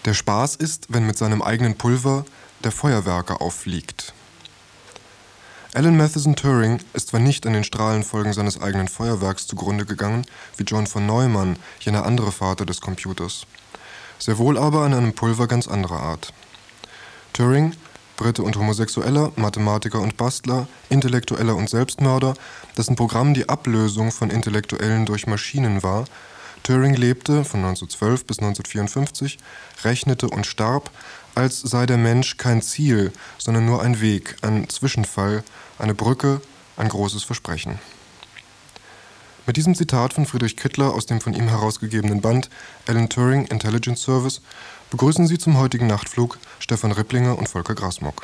Der Spaß ist, wenn mit seinem eigenen Pulver der Feuerwerker auffliegt. Alan Matheson Turing ist zwar nicht an den Strahlenfolgen seines eigenen Feuerwerks zugrunde gegangen, wie John von Neumann, jener andere Vater des Computers. Sehr wohl aber an einem Pulver ganz anderer Art. Turing, Brite und Homosexueller, Mathematiker und Bastler, Intellektueller und Selbstmörder, dessen Programm die Ablösung von Intellektuellen durch Maschinen war, Turing lebte von 1912 bis 1954, rechnete und starb, als sei der Mensch kein Ziel, sondern nur ein Weg, ein Zwischenfall, eine Brücke, ein großes Versprechen. Mit diesem Zitat von Friedrich Kittler aus dem von ihm herausgegebenen Band Alan Turing Intelligence Service begrüßen Sie zum heutigen Nachtflug Stefan Ripplinger und Volker Grasmock.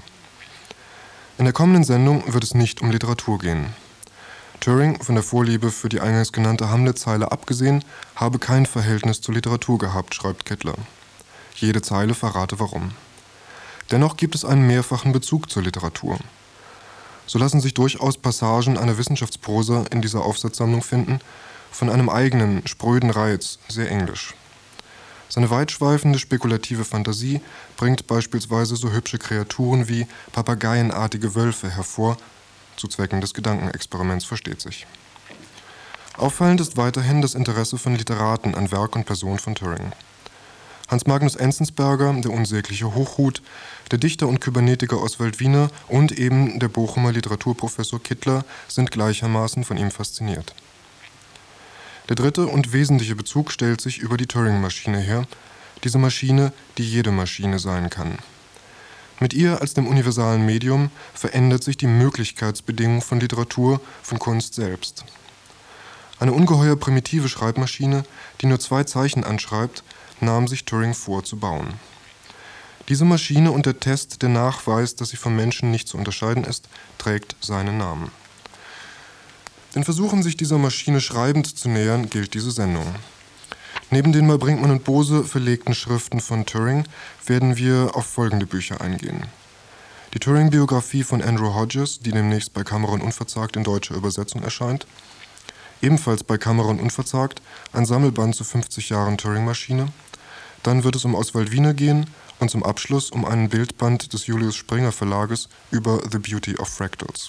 In der kommenden Sendung wird es nicht um Literatur gehen. Turing, von der Vorliebe für die eingangs genannte Hamlet-Zeile abgesehen, habe kein Verhältnis zur Literatur gehabt, schreibt Kittler. Jede Zeile verrate warum. Dennoch gibt es einen mehrfachen Bezug zur Literatur. So lassen sich durchaus Passagen einer Wissenschaftsprosa in dieser Aufsatzsammlung finden, von einem eigenen, spröden Reiz, sehr englisch. Seine weitschweifende, spekulative Fantasie bringt beispielsweise so hübsche Kreaturen wie papageienartige Wölfe hervor, zu Zwecken des Gedankenexperiments versteht sich. Auffallend ist weiterhin das Interesse von Literaten an Werk und Person von Turing. Hans Magnus Enzensberger, der unsägliche Hochhut, der Dichter und Kybernetiker Oswald Wiener und eben der Bochumer Literaturprofessor Kittler sind gleichermaßen von ihm fasziniert. Der dritte und wesentliche Bezug stellt sich über die Turing-Maschine her, diese Maschine, die jede Maschine sein kann. Mit ihr als dem universalen Medium verändert sich die Möglichkeitsbedingung von Literatur, von Kunst selbst. Eine ungeheuer primitive Schreibmaschine, die nur 2 Zeichen anschreibt, nahm sich Turing vor zu bauen. Diese Maschine und der Test, der Nachweis, dass sie vom Menschen nicht zu unterscheiden ist, trägt seinen Namen. Den Versuchen, sich dieser Maschine schreibend zu nähern, gilt diese Sendung. Neben den bei Brinkmann und Bose verlegten Schriften von Turing werden wir auf folgende Bücher eingehen. Die Turing-Biografie von Andrew Hodges, die demnächst bei Cameron Unverzagt in deutscher Übersetzung erscheint. Ebenfalls bei Cameron Unverzagt ein Sammelband zu 50 Jahren Turing-Maschine. Dann wird es um Oswald Wiener gehen und zum Abschluss um einen Bildband des Julius Springer Verlages über The Beauty of Fractals.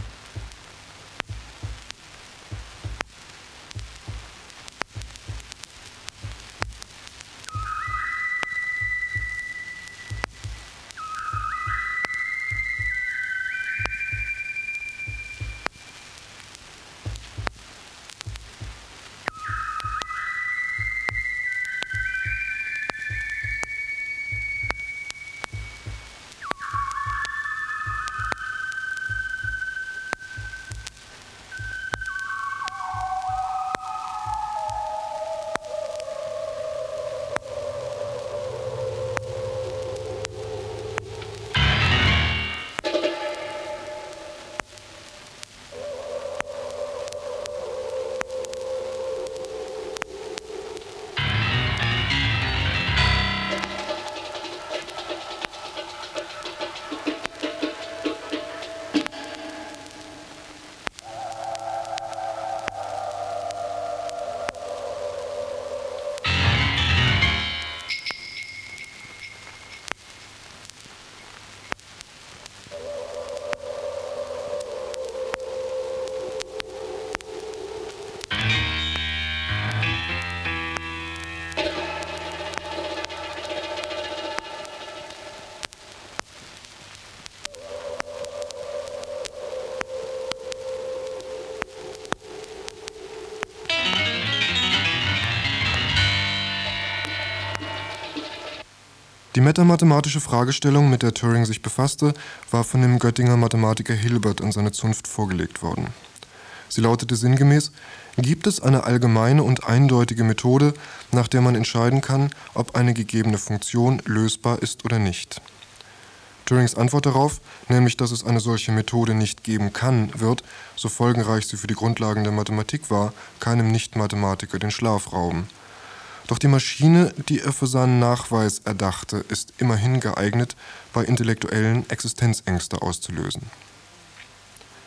Die metamathematische Fragestellung, mit der Turing sich befasste, war von dem Göttinger Mathematiker Hilbert an seine Zunft vorgelegt worden. Sie lautete sinngemäß: Gibt es eine allgemeine und eindeutige Methode, nach der man entscheiden kann, ob eine gegebene Funktion lösbar ist oder nicht? Turings Antwort darauf, nämlich dass es eine solche Methode nicht geben kann, wird, so folgenreich sie für die Grundlagen der Mathematik war, keinem Nicht-Mathematiker den Schlaf rauben. Doch die Maschine, die er für seinen Nachweis erdachte, ist immerhin geeignet, bei Intellektuellen Existenzängste auszulösen.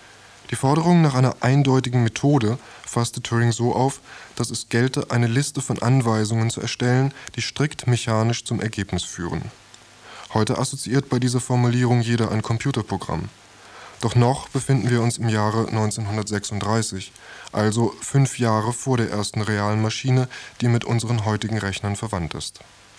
Die Forderung nach einer eindeutigen Methode fasste Turing so auf, dass es gelte, eine Liste von Anweisungen zu erstellen, die strikt mechanisch zum Ergebnis führen. Heute assoziiert bei dieser Formulierung jeder ein Computerprogramm. Doch noch befinden wir uns im Jahre 1936, also 5 Jahre vor der ersten realen Maschine, die mit unseren heutigen Rechnern verwandt ist.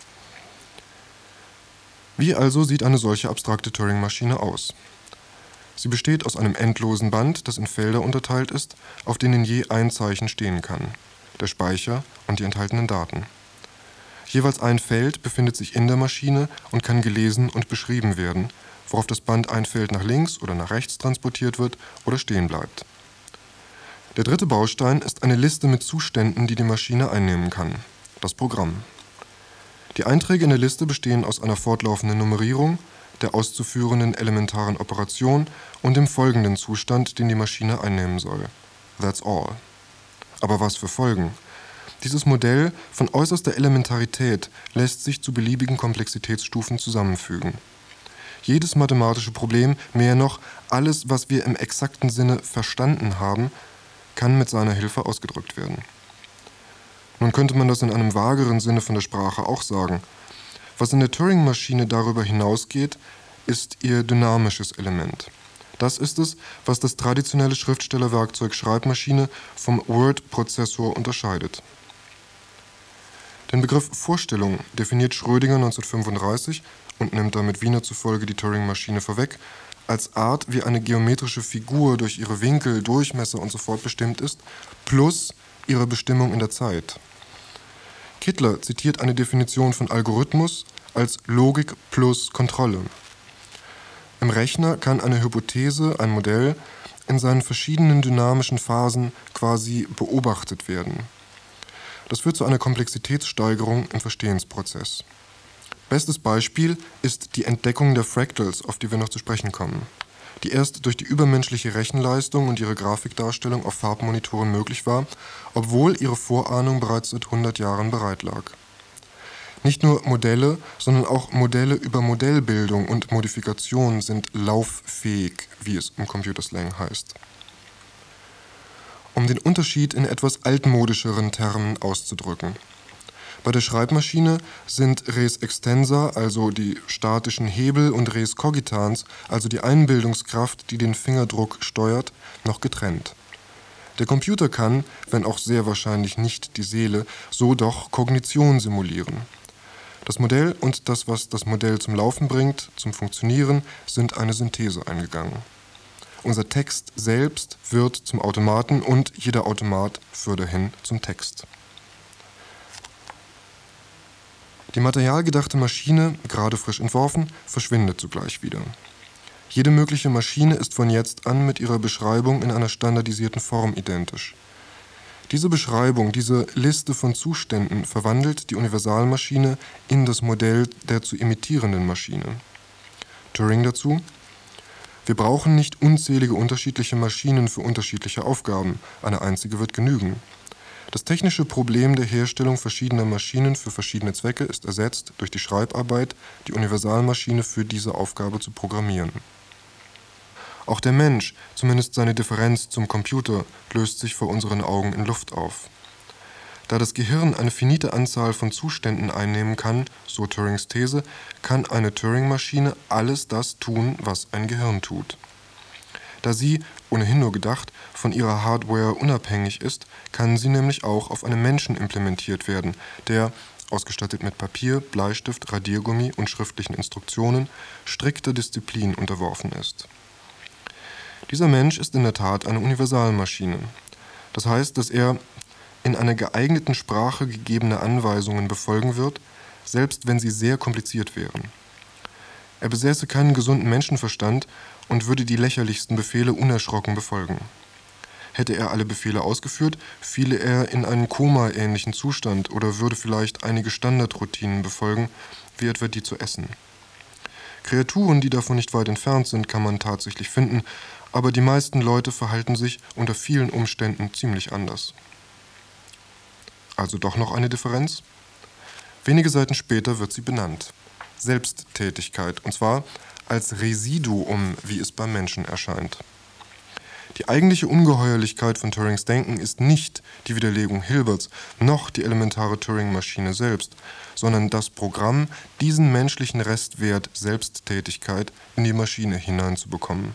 Wie also sieht eine solche abstrakte Turing-Maschine aus? Sie besteht aus einem endlosen Band, das in Felder unterteilt ist, auf denen je ein Zeichen stehen kann, der Speicher und die enthaltenen Daten. Jeweils ein Feld befindet sich in der Maschine und kann gelesen und beschrieben werden, worauf das Band ein Feld nach links oder nach rechts transportiert wird oder stehen bleibt. Der dritte Baustein ist eine Liste mit Zuständen, die die Maschine einnehmen kann, das Programm. Die Einträge in der Liste bestehen aus einer fortlaufenden Nummerierung, der auszuführenden elementaren Operation und dem folgenden Zustand, den die Maschine einnehmen soll. That's all. Aber was für Folgen? Dieses Modell von äußerster Elementarität lässt sich zu beliebigen Komplexitätsstufen zusammenfügen. Jedes mathematische Problem, mehr noch alles, was wir im exakten Sinne verstanden haben, kann mit seiner Hilfe ausgedrückt werden. Nun könnte man das in einem vageren Sinne von der Sprache auch sagen. Was in der Turing-Maschine darüber hinausgeht, ist ihr dynamisches Element. Das ist es, was das traditionelle Schriftstellerwerkzeug Schreibmaschine vom Word-Prozessor unterscheidet. Den Begriff Vorstellung definiert Schrödinger 1935 und nimmt damit Wiener zufolge die Turing-Maschine vorweg, als Art, wie eine geometrische Figur durch ihre Winkel, Durchmesser und so fort bestimmt ist, plus ihre Bestimmung in der Zeit. Kittler zitiert eine Definition von Algorithmus als Logik plus Kontrolle. Im Rechner kann eine Hypothese, ein Modell, in seinen verschiedenen dynamischen Phasen quasi beobachtet werden. Das führt zu einer Komplexitätssteigerung im Verstehensprozess. Bestes Beispiel ist die Entdeckung der Fractals, auf die wir noch zu sprechen kommen, die erst durch die übermenschliche Rechenleistung und ihre Grafikdarstellung auf Farbmonitoren möglich war, obwohl ihre Vorahnung bereits seit 100 Jahren bereit lag. Nicht nur Modelle, sondern auch Modelle über Modellbildung und Modifikation sind lauffähig, wie es im Computerslang heißt. Um den Unterschied in etwas altmodischeren Termen auszudrücken. Bei der Schreibmaschine sind res extensa, also die statischen Hebel, und res cogitans, also die Einbildungskraft, die den Fingerdruck steuert, noch getrennt. Der Computer kann, wenn auch sehr wahrscheinlich nicht die Seele, so doch Kognition simulieren. Das Modell und das, was das Modell zum Laufen bringt, zum Funktionieren, sind eine Synthese eingegangen. Unser Text selbst wird zum Automaten und jeder Automat führt dahin zum Text. Die materialgedachte Maschine, gerade frisch entworfen, verschwindet sogleich wieder. Jede mögliche Maschine ist von jetzt an mit ihrer Beschreibung in einer standardisierten Form identisch. Diese Beschreibung, diese Liste von Zuständen verwandelt die Universalmaschine in das Modell der zu imitierenden Maschine. Turing dazu: Wir brauchen nicht unzählige unterschiedliche Maschinen für unterschiedliche Aufgaben, eine einzige wird genügen. Das technische Problem der Herstellung verschiedener Maschinen für verschiedene Zwecke ist ersetzt durch die Schreibarbeit, die Universalmaschine für diese Aufgabe zu programmieren. Auch der Mensch, zumindest seine Differenz zum Computer, löst sich vor unseren Augen in Luft auf. Da das Gehirn eine finite Anzahl von Zuständen einnehmen kann, so Turings These, kann eine Turing-Maschine alles das tun, was ein Gehirn tut. Da sie, ohnehin nur gedacht, von ihrer Hardware unabhängig ist, kann sie nämlich auch auf einen Menschen implementiert werden, der, ausgestattet mit Papier, Bleistift, Radiergummi und schriftlichen Instruktionen, strikter Disziplin unterworfen ist. Dieser Mensch ist in der Tat eine Universalmaschine. Das heißt, dass er in einer geeigneten Sprache gegebene Anweisungen befolgen wird, selbst wenn sie sehr kompliziert wären. Er besäße keinen gesunden Menschenverstand und würde die lächerlichsten Befehle unerschrocken befolgen. Hätte er alle Befehle ausgeführt, fiele er in einen Koma-ähnlichen Zustand oder würde vielleicht einige Standardroutinen befolgen, wie etwa die zu essen. Kreaturen, die davon nicht weit entfernt sind, kann man tatsächlich finden, aber die meisten Leute verhalten sich unter vielen Umständen ziemlich anders. Also doch noch eine Differenz? Wenige Seiten später wird sie benannt. Selbsttätigkeit, und zwar als Residuum, wie es beim Menschen erscheint. Die eigentliche Ungeheuerlichkeit von Turings Denken ist nicht die Widerlegung Hilberts noch die elementare Turing-Maschine selbst, sondern das Programm, diesen menschlichen Restwert Selbsttätigkeit in die Maschine hineinzubekommen.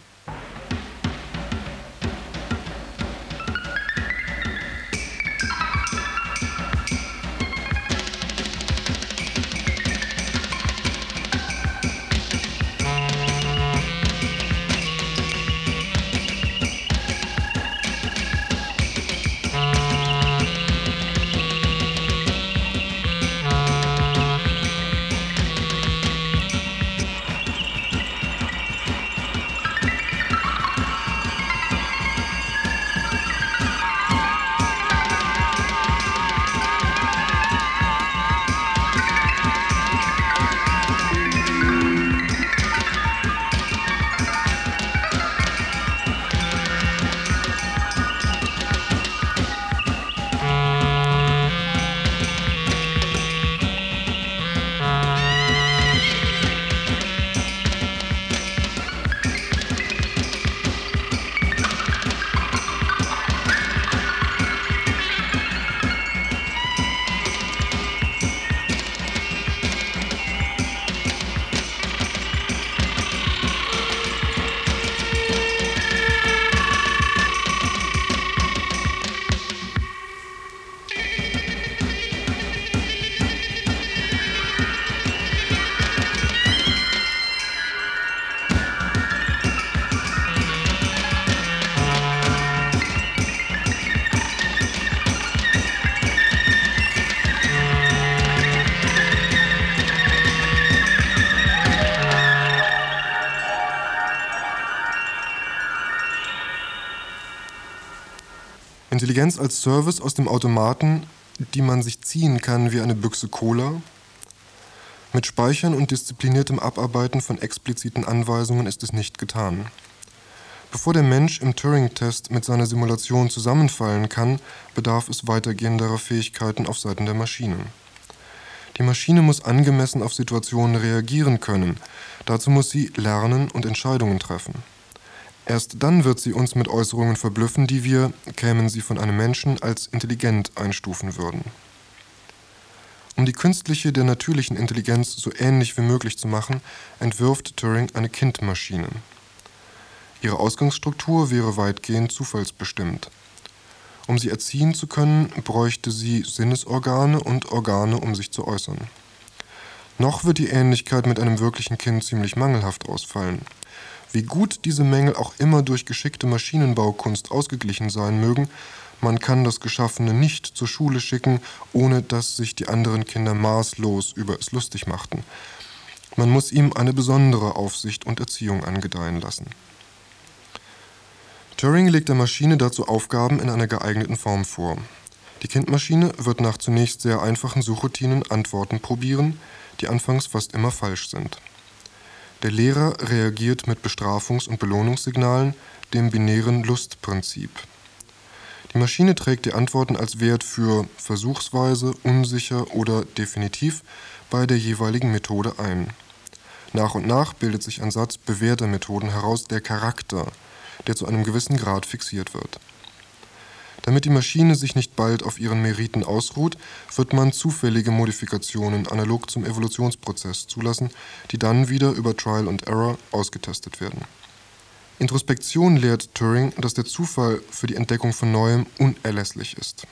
Intelligenz als Service aus dem Automaten, die man sich ziehen kann wie eine Büchse Cola. Mit Speichern und diszipliniertem Abarbeiten von expliziten Anweisungen ist es nicht getan. Bevor der Mensch im Turing-Test mit seiner Simulation zusammenfallen kann, bedarf es weitergehenderer Fähigkeiten auf Seiten der Maschine. Die Maschine muss angemessen auf Situationen reagieren können. Dazu muss sie lernen und Entscheidungen treffen. Erst dann wird sie uns mit Äußerungen verblüffen, die wir, kämen sie von einem Menschen, als intelligent einstufen würden. Um die künstliche der natürlichen Intelligenz so ähnlich wie möglich zu machen, entwirft Turing eine Kindmaschine. Ihre Ausgangsstruktur wäre weitgehend zufallsbestimmt. Um sie erziehen zu können, bräuchte sie Sinnesorgane und Organe, um sich zu äußern. Noch wird die Ähnlichkeit mit einem wirklichen Kind ziemlich mangelhaft ausfallen. Wie gut diese Mängel auch immer durch geschickte Maschinenbaukunst ausgeglichen sein mögen, man kann das Geschaffene nicht zur Schule schicken, ohne dass sich die anderen Kinder maßlos über es lustig machten. Man muss ihm eine besondere Aufsicht und Erziehung angedeihen lassen. Turing legt der Maschine dazu Aufgaben in einer geeigneten Form vor. Die Kindmaschine wird nach zunächst sehr einfachen Suchroutinen Antworten probieren, die anfangs fast immer falsch sind. Der Lehrer reagiert mit Bestrafungs- und Belohnungssignalen, dem binären Lustprinzip. Die Maschine trägt die Antworten als Wert für versuchsweise, unsicher oder definitiv bei der jeweiligen Methode ein. Nach und nach bildet sich ein Satz bewährter Methoden heraus, der Charakter, der zu einem gewissen Grad fixiert wird. Damit die Maschine sich nicht bald auf ihren Meriten ausruht, wird man zufällige Modifikationen analog zum Evolutionsprozess zulassen, die dann wieder über Trial and Error ausgetestet werden. Introspektion lehrt Turing, dass der Zufall für die Entdeckung von Neuem unerlässlich ist.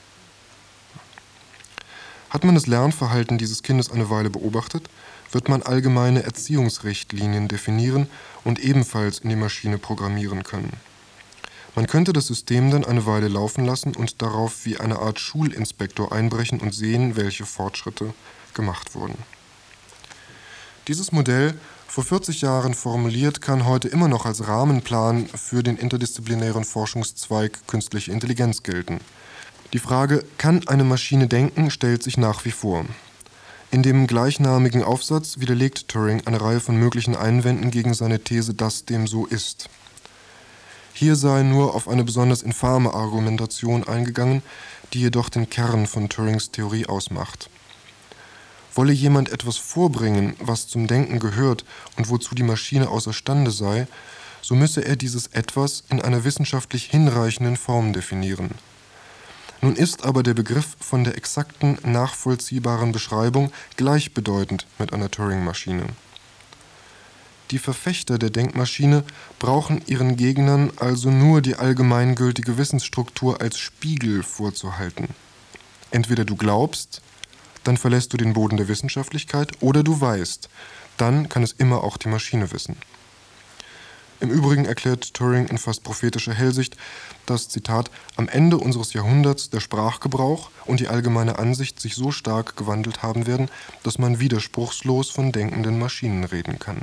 Hat man das Lernverhalten dieses Kindes eine Weile beobachtet, wird man allgemeine Erziehungsrichtlinien definieren und ebenfalls in die Maschine programmieren können. Man könnte das System dann eine Weile laufen lassen und darauf wie eine Art Schulinspektor einbrechen und sehen, welche Fortschritte gemacht wurden. Dieses Modell, vor 40 Jahren formuliert, kann heute immer noch als Rahmenplan für den interdisziplinären Forschungszweig Künstliche Intelligenz gelten. Die Frage, kann eine Maschine denken, stellt sich nach wie vor. In dem gleichnamigen Aufsatz widerlegt Turing eine Reihe von möglichen Einwänden gegen seine These, dass dem so ist. Hier sei nur auf eine besonders infame Argumentation eingegangen, die jedoch den Kern von Turings Theorie ausmacht. Wolle jemand etwas vorbringen, was zum Denken gehört und wozu die Maschine außerstande sei, so müsse er dieses Etwas in einer wissenschaftlich hinreichenden Form definieren. Nun ist aber der Begriff von der exakten, nachvollziehbaren Beschreibung gleichbedeutend mit einer Turing-Maschine. Die Verfechter der Denkmaschine brauchen ihren Gegnern also nur die allgemeingültige Wissensstruktur als Spiegel vorzuhalten. Entweder du glaubst, dann verlässt du den Boden der Wissenschaftlichkeit, oder du weißt, dann kann es immer auch die Maschine wissen. Im Übrigen erklärt Turing in fast prophetischer Hellsicht, dass, Zitat, am Ende unseres Jahrhunderts der Sprachgebrauch und die allgemeine Ansicht sich so stark gewandelt haben werden, dass man widerspruchslos von denkenden Maschinen reden kann.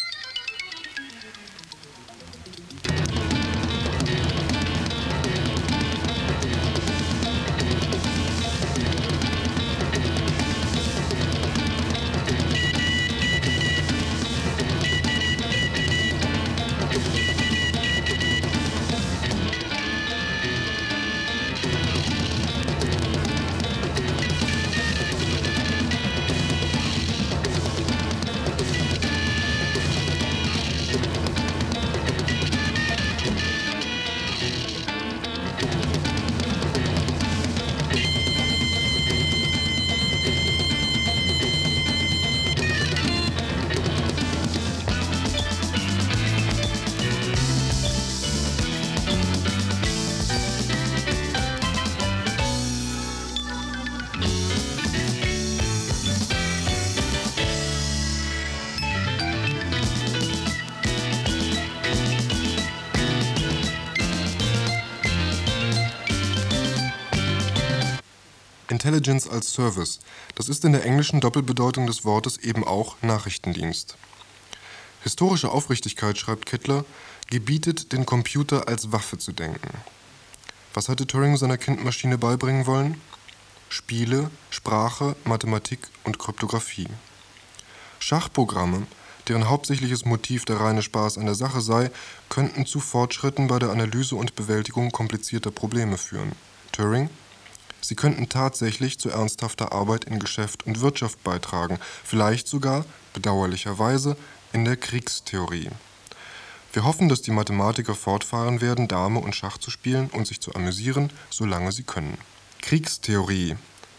Intelligence als Service, das ist in der englischen Doppelbedeutung des Wortes eben auch Nachrichtendienst. Historische Aufrichtigkeit, schreibt Kittler, gebietet, den Computer als Waffe zu denken. Was hatte Turing seiner Kindmaschine beibringen wollen? Spiele, Sprache, Mathematik und Kryptographie. Schachprogramme, deren hauptsächliches Motiv der reine Spaß an der Sache sei, könnten zu Fortschritten bei der Analyse und Bewältigung komplizierter Probleme führen. Turing: Sie könnten tatsächlich zu ernsthafter Arbeit in Geschäft und Wirtschaft beitragen, vielleicht sogar, bedauerlicherweise, in der Kriegstheorie. Wir hoffen, dass die Mathematiker fortfahren werden, Dame und Schach zu spielen und sich zu amüsieren, solange sie können. Kriegstheorie.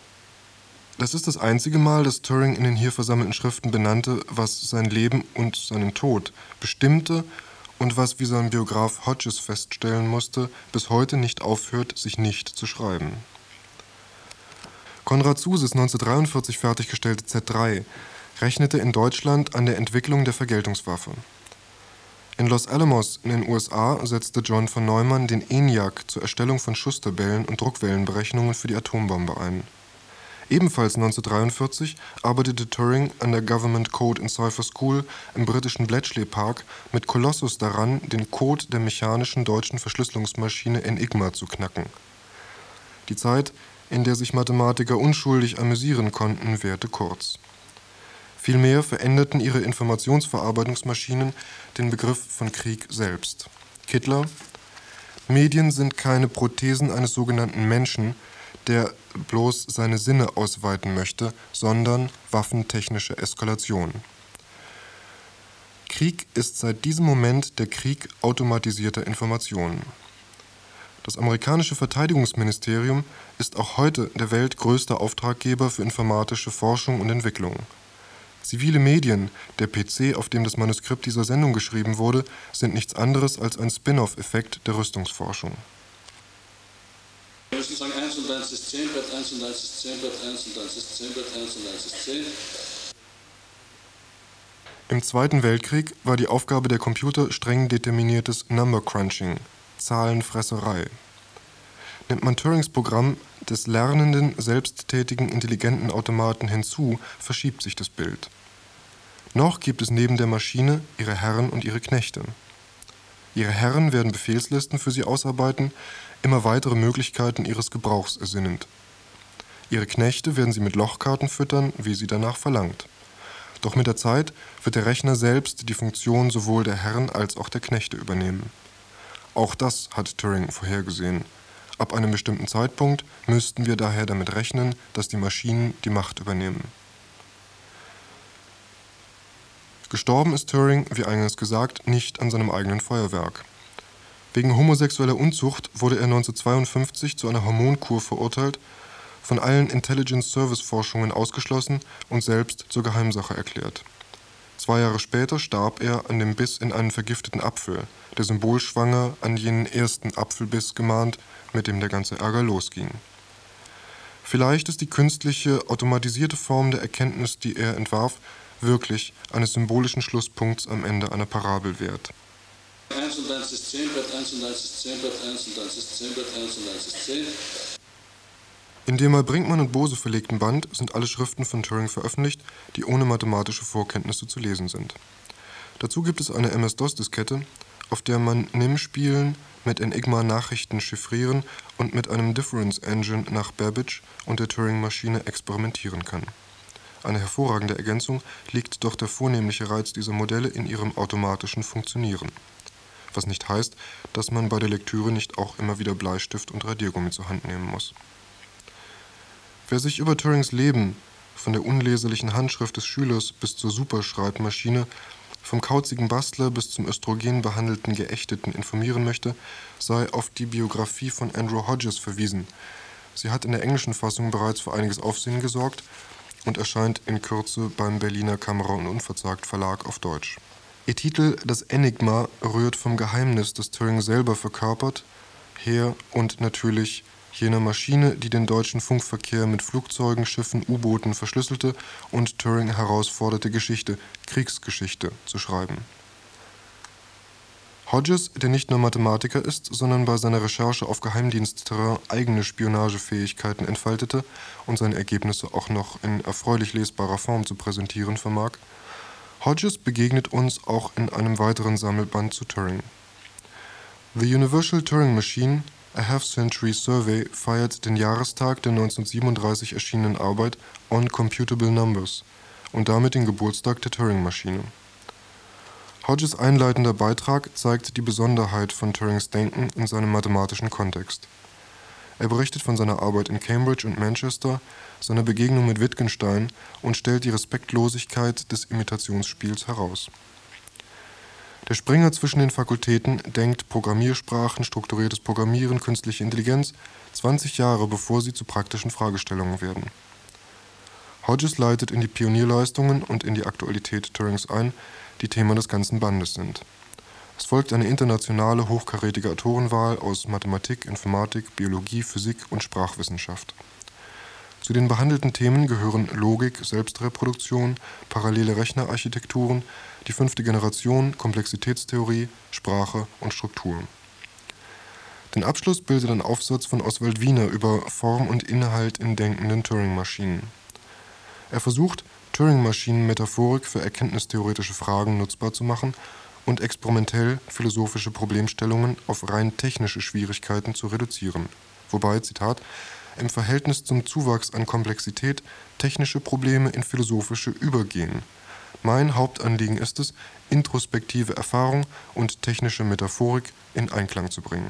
Das ist das einzige Mal, dass Turing in den hier versammelten Schriften benannte, was sein Leben und seinen Tod bestimmte und was, wie sein Biograf Hodges feststellen musste, bis heute nicht aufhört, sich nicht zu schreiben. Konrad Zuses 1943 fertiggestellte Z3 rechnete in Deutschland an der Entwicklung der Vergeltungswaffe. In Los Alamos in den USA setzte John von Neumann den ENIAC zur Erstellung von Schusterbällen und Druckwellenberechnungen für die Atombombe ein. Ebenfalls 1943 arbeitete Turing an der Government Code and Cipher School im britischen Bletchley Park mit Colossus daran, den Code der mechanischen deutschen Verschlüsselungsmaschine Enigma zu knacken. Die Zeit, in der sich Mathematiker unschuldig amüsieren konnten, währte kurz. Vielmehr veränderten ihre Informationsverarbeitungsmaschinen den Begriff von Krieg selbst. Kittler: Medien sind keine Prothesen eines sogenannten Menschen, der bloß seine Sinne ausweiten möchte, sondern waffentechnische Eskalation. Krieg ist seit diesem Moment der Krieg automatisierter Informationen. Das amerikanische Verteidigungsministerium ist auch heute der weltgrößte Auftraggeber für informatische Forschung und Entwicklung. Zivile Medien, der PC, auf dem das Manuskript dieser Sendung geschrieben wurde, sind nichts anderes als ein Spin-off-Effekt der Rüstungsforschung. Wir müssen sagen 1 und 1 ist 10, Blatt 1 und 1 ist 10, Blatt 1 und 1 ist 10, Blatt 1 und 1 ist 10. Im Zweiten Weltkrieg war die Aufgabe der Computer streng determiniertes Number Crunching, Zahlenfresserei. Nimmt man Turings Programm des lernenden, selbsttätigen, intelligenten Automaten hinzu, verschiebt sich das Bild. Noch gibt es neben der Maschine ihre Herren und ihre Knechte. Ihre Herren werden Befehlslisten für sie ausarbeiten, immer weitere Möglichkeiten ihres Gebrauchs ersinnend. Ihre Knechte werden sie mit Lochkarten füttern, wie sie danach verlangt. Doch mit der Zeit wird der Rechner selbst die Funktion sowohl der Herren als auch der Knechte übernehmen. Auch das hat Turing vorhergesehen. Ab einem bestimmten Zeitpunkt müssten wir daher damit rechnen, dass die Maschinen die Macht übernehmen. Gestorben ist Turing, wie eingangs gesagt, nicht an seinem eigenen Feuerwerk. Wegen homosexueller Unzucht wurde er 1952 zu einer Hormonkur verurteilt, von allen Intelligence-Service-Forschungen ausgeschlossen und selbst zur Geheimsache erklärt. 2 Jahre später starb er an dem Biss in einen vergifteten Apfel, der symbolschwanger an jenen ersten Apfelbiss gemahnt, mit dem der ganze Ärger losging. Vielleicht ist die künstliche, automatisierte Form der Erkenntnis, die er entwarf, wirklich eines symbolischen Schlusspunkts am Ende einer Parabel wert. 1 und 1 ist 10, Blatt 1 und 1 ist 10, Blatt 1 und 1 ist 10, Blatt 1 und 1 ist 10. In dem bei Brinkmann und Bose verlegten Band sind alle Schriften von Turing veröffentlicht, die ohne mathematische Vorkenntnisse zu lesen sind. Dazu gibt es eine MS-DOS-Diskette, auf der man NIM spielen, mit Enigma Nachrichten chiffrieren und mit einem Difference Engine nach Babbage und der Turing-Maschine experimentieren kann. Eine hervorragende Ergänzung liegt doch der vornehmliche Reiz dieser Modelle in ihrem automatischen Funktionieren. Was nicht heißt, dass man bei der Lektüre nicht auch immer wieder Bleistift und Radiergummi zur Hand nehmen muss. Wer sich über Turings Leben, von der unleserlichen Handschrift des Schülers bis zur Superschreibmaschine, vom kauzigen Bastler bis zum östrogenbehandelten Geächteten informieren möchte, sei auf die Biografie von Andrew Hodges verwiesen. Sie hat in der englischen Fassung bereits für einiges Aufsehen gesorgt und erscheint in Kürze beim Berliner Kamera- und Unverzagt Verlag auf Deutsch. Ihr Titel »Das Enigma« rührt vom Geheimnis, das Turing selber verkörpert, her und natürlich jener Maschine, die den deutschen Funkverkehr mit Flugzeugen, Schiffen, U-Booten verschlüsselte und Turing herausforderte, Kriegsgeschichte zu schreiben. Hodges, der nicht nur Mathematiker ist, sondern bei seiner Recherche auf Geheimdienstterrain eigene Spionagefähigkeiten entfaltete und seine Ergebnisse auch noch in erfreulich lesbarer Form zu präsentieren vermag, Hodges begegnet uns auch in einem weiteren Sammelband zu Turing. The Universal Turing Machine, A Half-Century Survey feiert den Jahrestag der 1937 erschienenen Arbeit On Computable Numbers und damit den Geburtstag der Turing-Maschine. Hodges einleitender Beitrag zeigt die Besonderheit von Turings Denken in seinem mathematischen Kontext. Er berichtet von seiner Arbeit in Cambridge und Manchester, seiner Begegnung mit Wittgenstein und stellt die Respektlosigkeit des Imitationsspiels heraus. Der Springer zwischen den Fakultäten denkt Programmiersprachen, strukturiertes Programmieren, künstliche Intelligenz 20 Jahre bevor sie zu praktischen Fragestellungen werden. Hodges leitet in die Pionierleistungen und in die Aktualität Turings ein, die Thema des ganzen Bandes sind. Es folgt eine internationale, hochkarätige Autorenwahl aus Mathematik, Informatik, Biologie, Physik und Sprachwissenschaft. Zu den behandelten Themen gehören Logik, Selbstreproduktion, parallele Rechnerarchitekturen, die 5. Generation, Komplexitätstheorie, Sprache und Struktur. Den Abschluss bildet ein Aufsatz von Oswald Wiener über Form und Inhalt in denkenden Turing-Maschinen. Er versucht, Turing-Maschinen-Metaphorik für erkenntnistheoretische Fragen nutzbar zu machen und experimentell philosophische Problemstellungen auf rein technische Schwierigkeiten zu reduzieren, wobei, Zitat, im Verhältnis zum Zuwachs an Komplexität technische Probleme in philosophische übergehen. Mein Hauptanliegen ist es, introspektive Erfahrung und technische Metaphorik in Einklang zu bringen.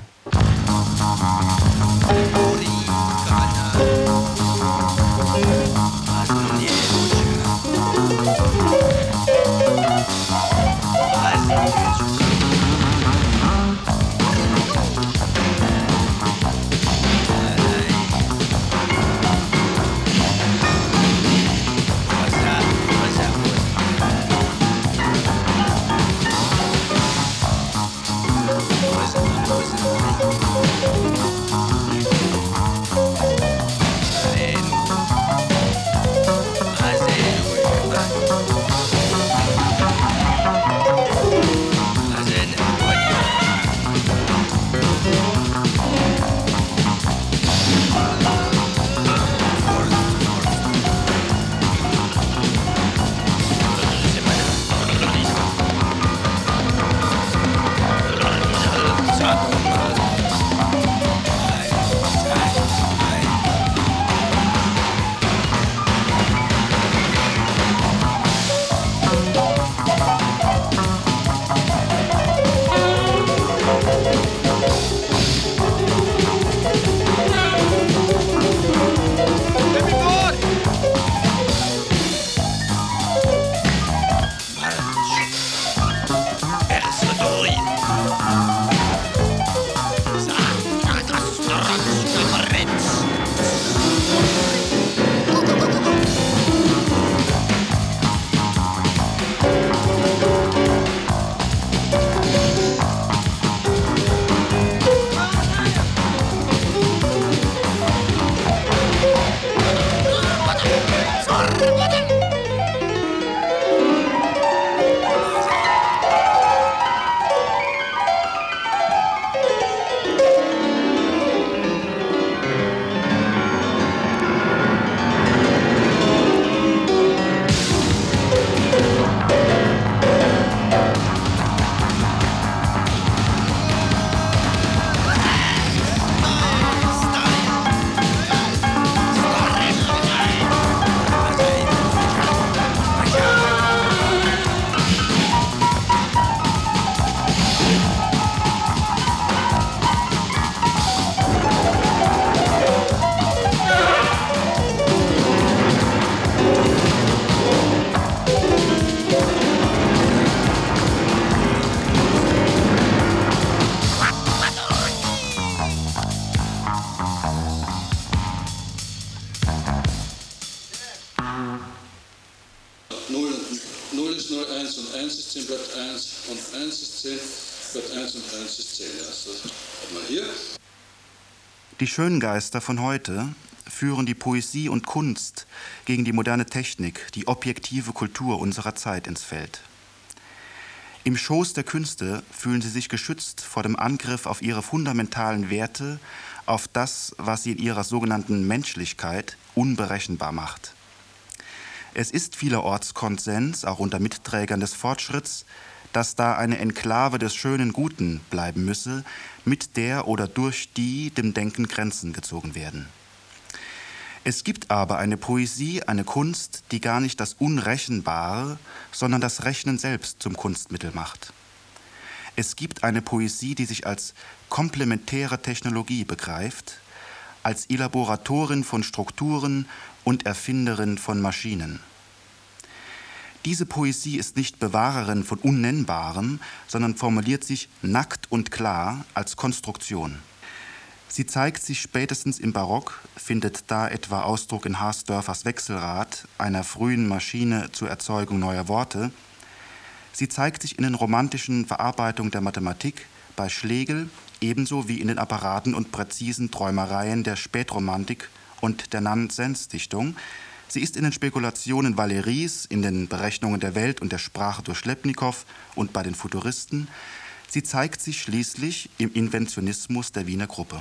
1 und 1 ist 10, Blatt 1 und 1 ist 10. Ja, das hat man hier. Die Schöngeister von heute führen die Poesie und Kunst gegen die moderne Technik, die objektive Kultur unserer Zeit ins Feld. Im Schoß der Künste fühlen sie sich geschützt vor dem Angriff auf ihre fundamentalen Werte, auf das, was sie in ihrer sogenannten Menschlichkeit unberechenbar macht. Es ist vielerorts Konsens, auch unter Mitträgern des Fortschritts, dass da eine Enklave des schönen Guten bleiben müsse, mit der oder durch die dem Denken Grenzen gezogen werden. Es gibt aber eine Poesie, eine Kunst, die gar nicht das Unrechenbare, sondern das Rechnen selbst zum Kunstmittel macht. Es gibt eine Poesie, die sich als komplementäre Technologie begreift, als Elaboratorin von Strukturen und Erfinderin von Maschinen. Diese Poesie ist nicht Bewahrerin von Unnennbarem, sondern formuliert sich nackt und klar als Konstruktion. Sie zeigt sich spätestens im Barock, findet da etwa Ausdruck in Harsdörfers Wechselrad, einer frühen Maschine zur Erzeugung neuer Worte. Sie zeigt sich in den romantischen Verarbeitungen der Mathematik, bei Schlegel, ebenso wie in den Apparaten und präzisen Träumereien der Spätromantik und der Nansen-Dichtung. Sie ist in den Spekulationen Valéries, in den Berechnungen der Welt und der Sprache durch Schlepnikow und bei den Futuristen. Sie zeigt sich schließlich im Inventionismus der Wiener Gruppe.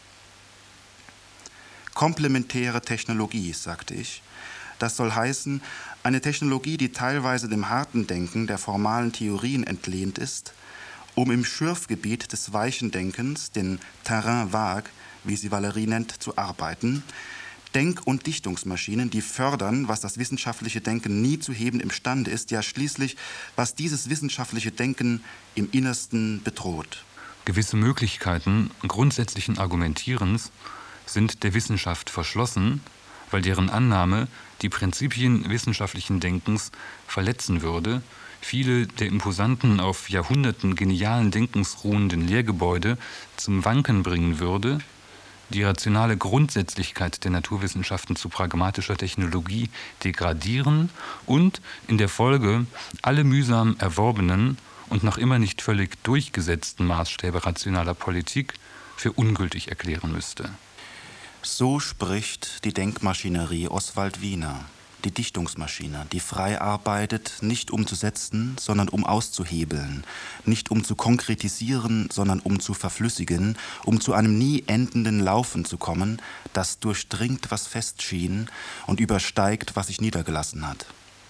Komplementäre Technologie, sagte ich. Das soll heißen, eine Technologie, die teilweise dem harten Denken der formalen Theorien entlehnt ist, um im Schürfgebiet des weichen Denkens, den Terrain vague, wie sie Valéry nennt, zu arbeiten. Denk- und Dichtungsmaschinen, die fördern, was das wissenschaftliche Denken nie zu heben imstande ist, ja schließlich, was dieses wissenschaftliche Denken im Innersten bedroht. Gewisse Möglichkeiten grundsätzlichen Argumentierens sind der Wissenschaft verschlossen, weil deren Annahme die Prinzipien wissenschaftlichen Denkens verletzen würde, viele der imposanten, auf Jahrhunderten genialen Denkens ruhenden Lehrgebäude zum Wanken bringen würde, die rationale Grundsätzlichkeit der Naturwissenschaften zu pragmatischer Technologie degradieren und in der Folge alle mühsam erworbenen und noch immer nicht völlig durchgesetzten Maßstäbe rationaler Politik für ungültig erklären müsste. So spricht die Denkmaschinerie Oswald Wiener, die Dichtungsmaschine, die frei arbeitet, nicht um zu setzen, sondern um auszuhebeln, nicht um zu konkretisieren, sondern um zu verflüssigen, um zu einem nie endenden Laufen zu kommen, das durchdringt, was fest schien und übersteigt, was sich niedergelassen hat.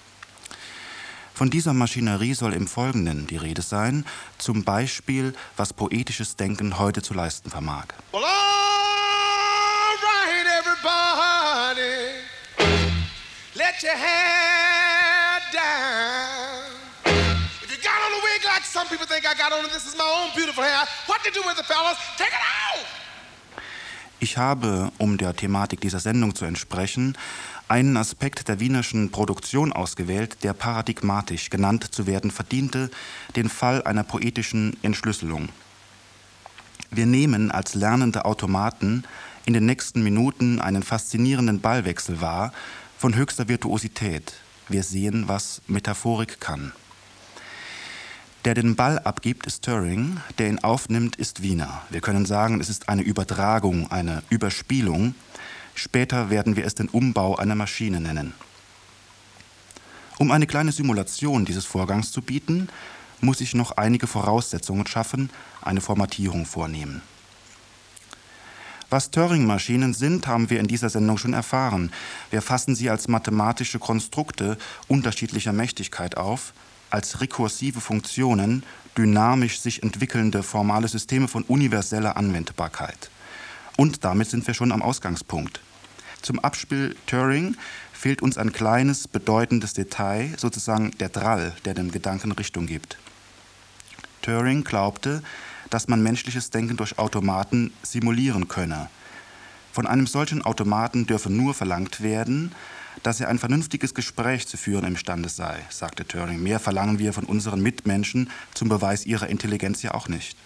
Von dieser Maschinerie soll im Folgenden die Rede sein, zum Beispiel, was poetisches Denken heute zu leisten vermag. Well, all right, everybody, let your hair down. If you got on a wig like some people think I got on, this is my own beautiful hair. What to do with it, fellas? Take it out! Ich habe, um der Thematik dieser Sendung zu entsprechen, einen Aspekt der wienerschen Produktion ausgewählt, der paradigmatisch genannt zu werden verdiente, den Fall einer poetischen Entschlüsselung. Wir nehmen als lernende Automaten in den nächsten Minuten einen faszinierenden Ballwechsel wahr, von höchster Virtuosität. Wir sehen, was Metaphorik kann. Der den Ball abgibt, ist Turing, der ihn aufnimmt, ist Wiener. Wir können sagen, es ist eine Übertragung, eine Überspielung. Später werden wir es den Umbau einer Maschine nennen. Um eine kleine Simulation dieses Vorgangs zu bieten, muss ich noch einige Voraussetzungen schaffen, eine Formatierung vornehmen. Was Turing-Maschinen sind, haben wir in dieser Sendung schon erfahren. Wir fassen sie als mathematische Konstrukte unterschiedlicher Mächtigkeit auf, als rekursive Funktionen, dynamisch sich entwickelnde formale Systeme von universeller Anwendbarkeit. Und damit sind wir schon am Ausgangspunkt. Zum Abspiel Turing fehlt uns ein kleines, bedeutendes Detail, sozusagen der Drall, der dem Gedanken Richtung gibt. Turing glaubte, dass man menschliches Denken durch Automaten simulieren könne. Von einem solchen Automaten dürfe nur verlangt werden, dass er ein vernünftiges Gespräch zu führen imstande sei, sagte Turing. Mehr verlangen wir von unseren Mitmenschen zum Beweis ihrer Intelligenz ja auch nicht.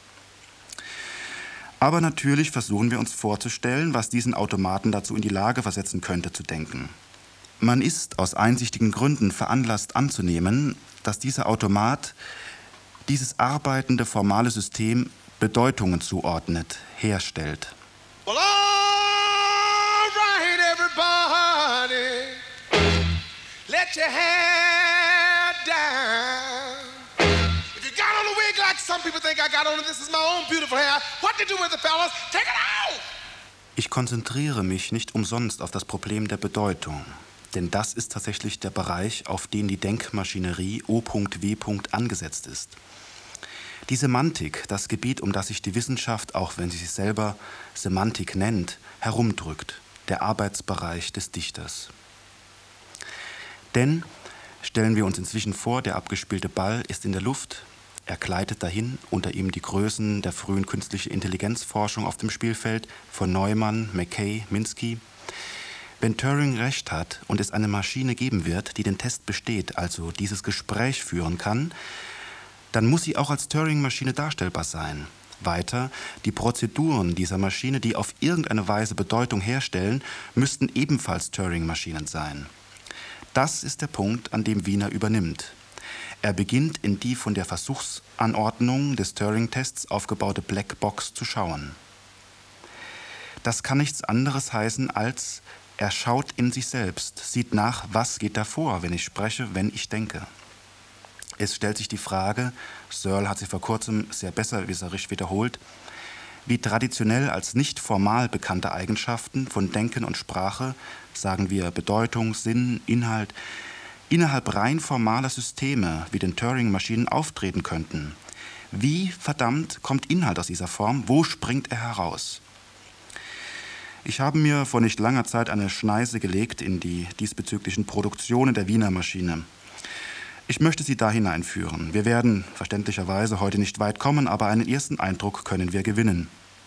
Aber natürlich versuchen wir uns vorzustellen, was diesen Automaten dazu in die Lage versetzen könnte, zu denken. Man ist aus einsichtigen Gründen veranlasst anzunehmen, dass dieser Automat dieses arbeitende formale System Bedeutungen zuordnet, herstellt. Well, all right, everybody, let your hair down. If you got on a wig like some people think I got on it, this is my own beautiful hair. What to do with it, fellas? Take it out! Ich konzentriere mich nicht umsonst auf das Problem der Bedeutung, denn das ist tatsächlich der Bereich, auf den die Denkmaschinerie O.W. angesetzt ist. Die Semantik, das Gebiet, um das sich die Wissenschaft, auch wenn sie sich selber Semantik nennt, herumdrückt, der Arbeitsbereich des Dichters. Denn, stellen wir uns inzwischen vor, der abgespielte Ball ist in der Luft, er gleitet dahin, unter ihm die Größen der frühen künstlichen Intelligenzforschung auf dem Spielfeld von Neumann, Mackay, Minsky. Wenn Turing recht hat und es eine Maschine geben wird, die den Test besteht, also dieses Gespräch führen kann, dann muss sie auch als Turing-Maschine darstellbar sein. Weiter, die Prozeduren dieser Maschine, die auf irgendeine Weise Bedeutung herstellen, müssten ebenfalls Turing-Maschinen sein. Das ist der Punkt, an dem Wiener übernimmt. Er beginnt in die von der Versuchsanordnung des Turing-Tests aufgebaute Blackbox zu schauen. Das kann nichts anderes heißen als, er schaut in sich selbst, sieht nach, was geht da vor, wenn ich spreche, wenn ich denke. Es stellt sich die Frage, Searle hat sie vor kurzem sehr besserwisserisch wiederholt, wie traditionell als nicht formal bekannte Eigenschaften von Denken und Sprache, sagen wir Bedeutung, Sinn, Inhalt, innerhalb rein formaler Systeme wie den Turing-Maschinen auftreten könnten. Wie, verdammt, kommt Inhalt aus dieser Form? Wo springt er heraus? Ich habe mir vor nicht langer Zeit eine Schneise gelegt in die diesbezüglichen Produktionen der Wiener Maschine. Ich möchte Sie da hineinführen. Wir werden verständlicherweise heute nicht weit kommen, aber einen ersten Eindruck können wir gewinnen.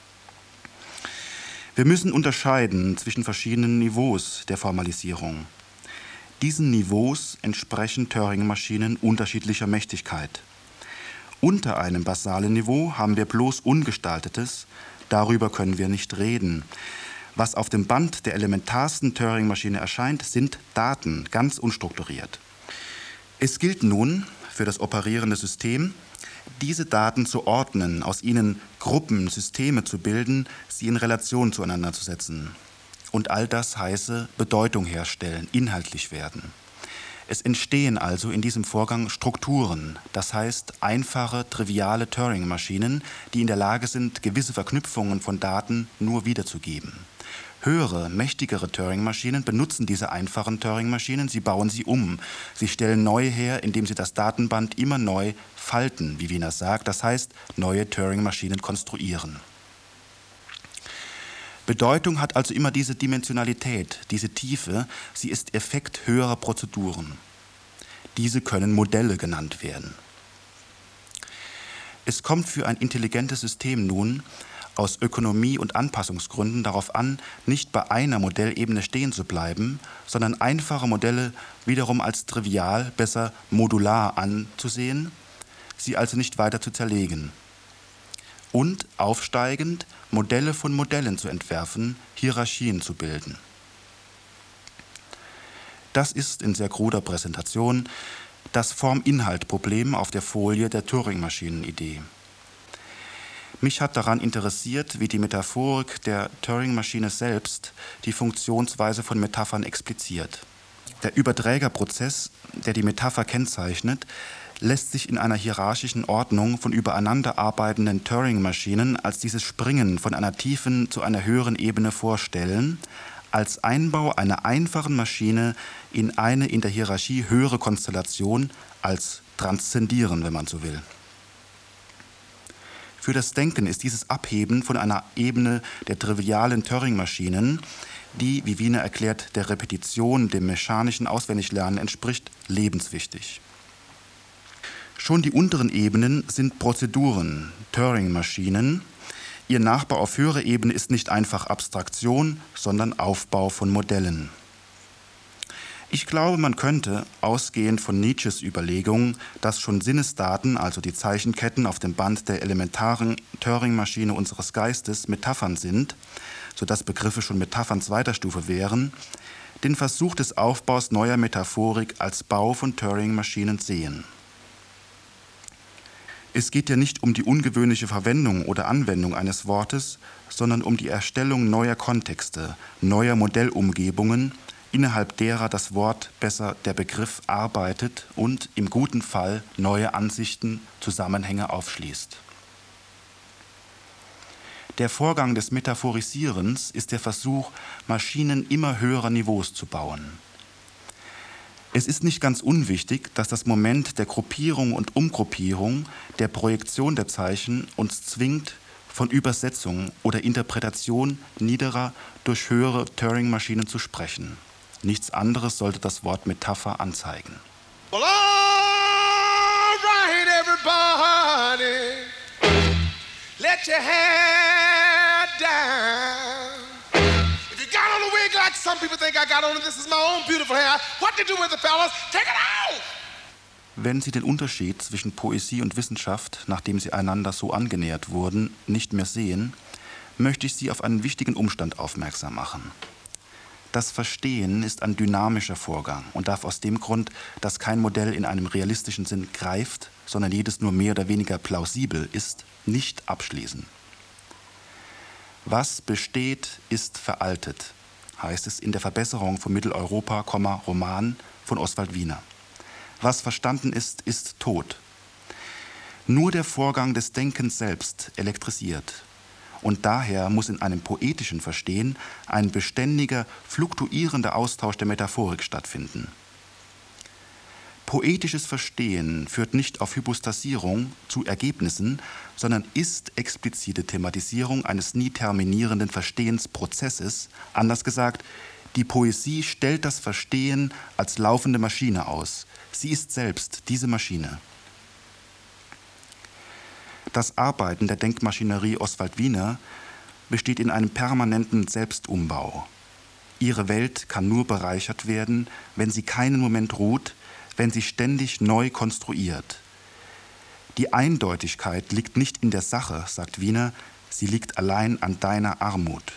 Wir müssen unterscheiden zwischen verschiedenen Niveaus der Formalisierung. Diesen Niveaus entsprechen Turing-Maschinen unterschiedlicher Mächtigkeit. Unter einem basalen Niveau haben wir bloß Ungestaltetes, darüber können wir nicht reden. Was auf dem Band der elementarsten Turing-Maschine erscheint, sind Daten, ganz unstrukturiert. Es gilt nun für das operierende System, diese Daten zu ordnen, aus ihnen Gruppen, Systeme zu bilden, sie in Relation zueinander zu setzen. Und all das heiße Bedeutung herstellen, inhaltlich werden. Es entstehen also in diesem Vorgang Strukturen, das heißt einfache, triviale Turing-Maschinen, die in der Lage sind, gewisse Verknüpfungen von Daten nur wiederzugeben. Höhere, mächtigere Turing-Maschinen benutzen diese einfachen Turing-Maschinen, sie bauen sie um. Sie stellen neue her, indem sie das Datenband immer neu falten, wie Wiener sagt, das heißt, neue Turing-Maschinen konstruieren. Bedeutung hat also immer diese Dimensionalität, diese Tiefe, sie ist Effekt höherer Prozeduren. Diese können Modelle genannt werden. Es kommt für ein intelligentes System nun aus Ökonomie- und Anpassungsgründen darauf an, nicht bei einer Modellebene stehen zu bleiben, sondern einfache Modelle wiederum als trivial, besser modular anzusehen, sie also nicht weiter zu zerlegen. Und aufsteigend Modelle von Modellen zu entwerfen, Hierarchien zu bilden. Das ist in sehr kruder Präsentation das Form-Inhalt-Problem auf der Folie der Turing-Maschinen-Idee. Mich hat daran interessiert, wie die Metaphorik der Turing-Maschine selbst die Funktionsweise von Metaphern expliziert. Der Überträgerprozess, der die Metapher kennzeichnet, lässt sich in einer hierarchischen Ordnung von übereinander arbeitenden Turing-Maschinen als dieses Springen von einer tiefen zu einer höheren Ebene vorstellen, als Einbau einer einfachen Maschine in eine in der Hierarchie höhere Konstellation, als Transzendieren, wenn man so will. Für das Denken ist dieses Abheben von einer Ebene der trivialen Turing-Maschinen, die, wie Wiener erklärt, der Repetition, dem mechanischen Auswendiglernen entspricht, lebenswichtig. Schon die unteren Ebenen sind Prozeduren, Turing-Maschinen. Ihr Nachbau auf höhere Ebene ist nicht einfach Abstraktion, sondern Aufbau von Modellen. Ich glaube, man könnte, ausgehend von Nietzsches Überlegungen, dass schon Sinnesdaten, also die Zeichenketten auf dem Band der elementaren Turing-Maschine unseres Geistes, Metaphern sind, sodass Begriffe schon Metaphern zweiter Stufe wären, den Versuch des Aufbaus neuer Metaphorik als Bau von Turing-Maschinen sehen. Es geht ja nicht um die ungewöhnliche Verwendung oder Anwendung eines Wortes, sondern um die Erstellung neuer Kontexte, neuer Modellumgebungen, innerhalb derer das Wort, besser der Begriff, arbeitet und im guten Fall neue Ansichten, Zusammenhänge aufschließt. Der Vorgang des Metaphorisierens ist der Versuch, Maschinen immer höherer Niveaus zu bauen. Es ist nicht ganz unwichtig, dass das Moment der Gruppierung und Umgruppierung, der Projektion der Zeichen uns zwingt, von Übersetzung oder Interpretation niederer durch höhere Turing-Maschinen zu sprechen. Nichts anderes sollte das Wort Metapher anzeigen. Well, all right, everybody, let your hair down. If you got on a wig like some people think I got on it, this is my own beautiful hair. What to do with the fellas? Take it out! Wenn Sie den Unterschied zwischen Poesie und Wissenschaft, nachdem sie einander so angenähert wurden, nicht mehr sehen, möchte ich Sie auf einen wichtigen Umstand aufmerksam machen. Das Verstehen ist ein dynamischer Vorgang und darf aus dem Grund, dass kein Modell in einem realistischen Sinn greift, sondern jedes nur mehr oder weniger plausibel ist, nicht abschließen. Was besteht, ist veraltet, heißt es in der Verbesserung von Mitteleuropa, Roman von Oswald Wiener. Was verstanden ist, ist tot. Nur der Vorgang des Denkens selbst elektrisiert. Und daher muss in einem poetischen Verstehen ein beständiger, fluktuierender Austausch der Metaphorik stattfinden. Poetisches Verstehen führt nicht auf Hypostasierung zu Ergebnissen, sondern ist explizite Thematisierung eines nie terminierenden Verstehensprozesses. Anders gesagt, die Poesie stellt das Verstehen als laufende Maschine aus. Sie ist selbst diese Maschine. Das Arbeiten der Denkmaschinerie Oswald Wiener besteht in einem permanenten Selbstumbau. Ihre Welt kann nur bereichert werden, wenn sie keinen Moment ruht, wenn sie ständig neu konstruiert. Die Eindeutigkeit liegt nicht in der Sache, sagt Wiener, sie liegt allein an deiner Armut.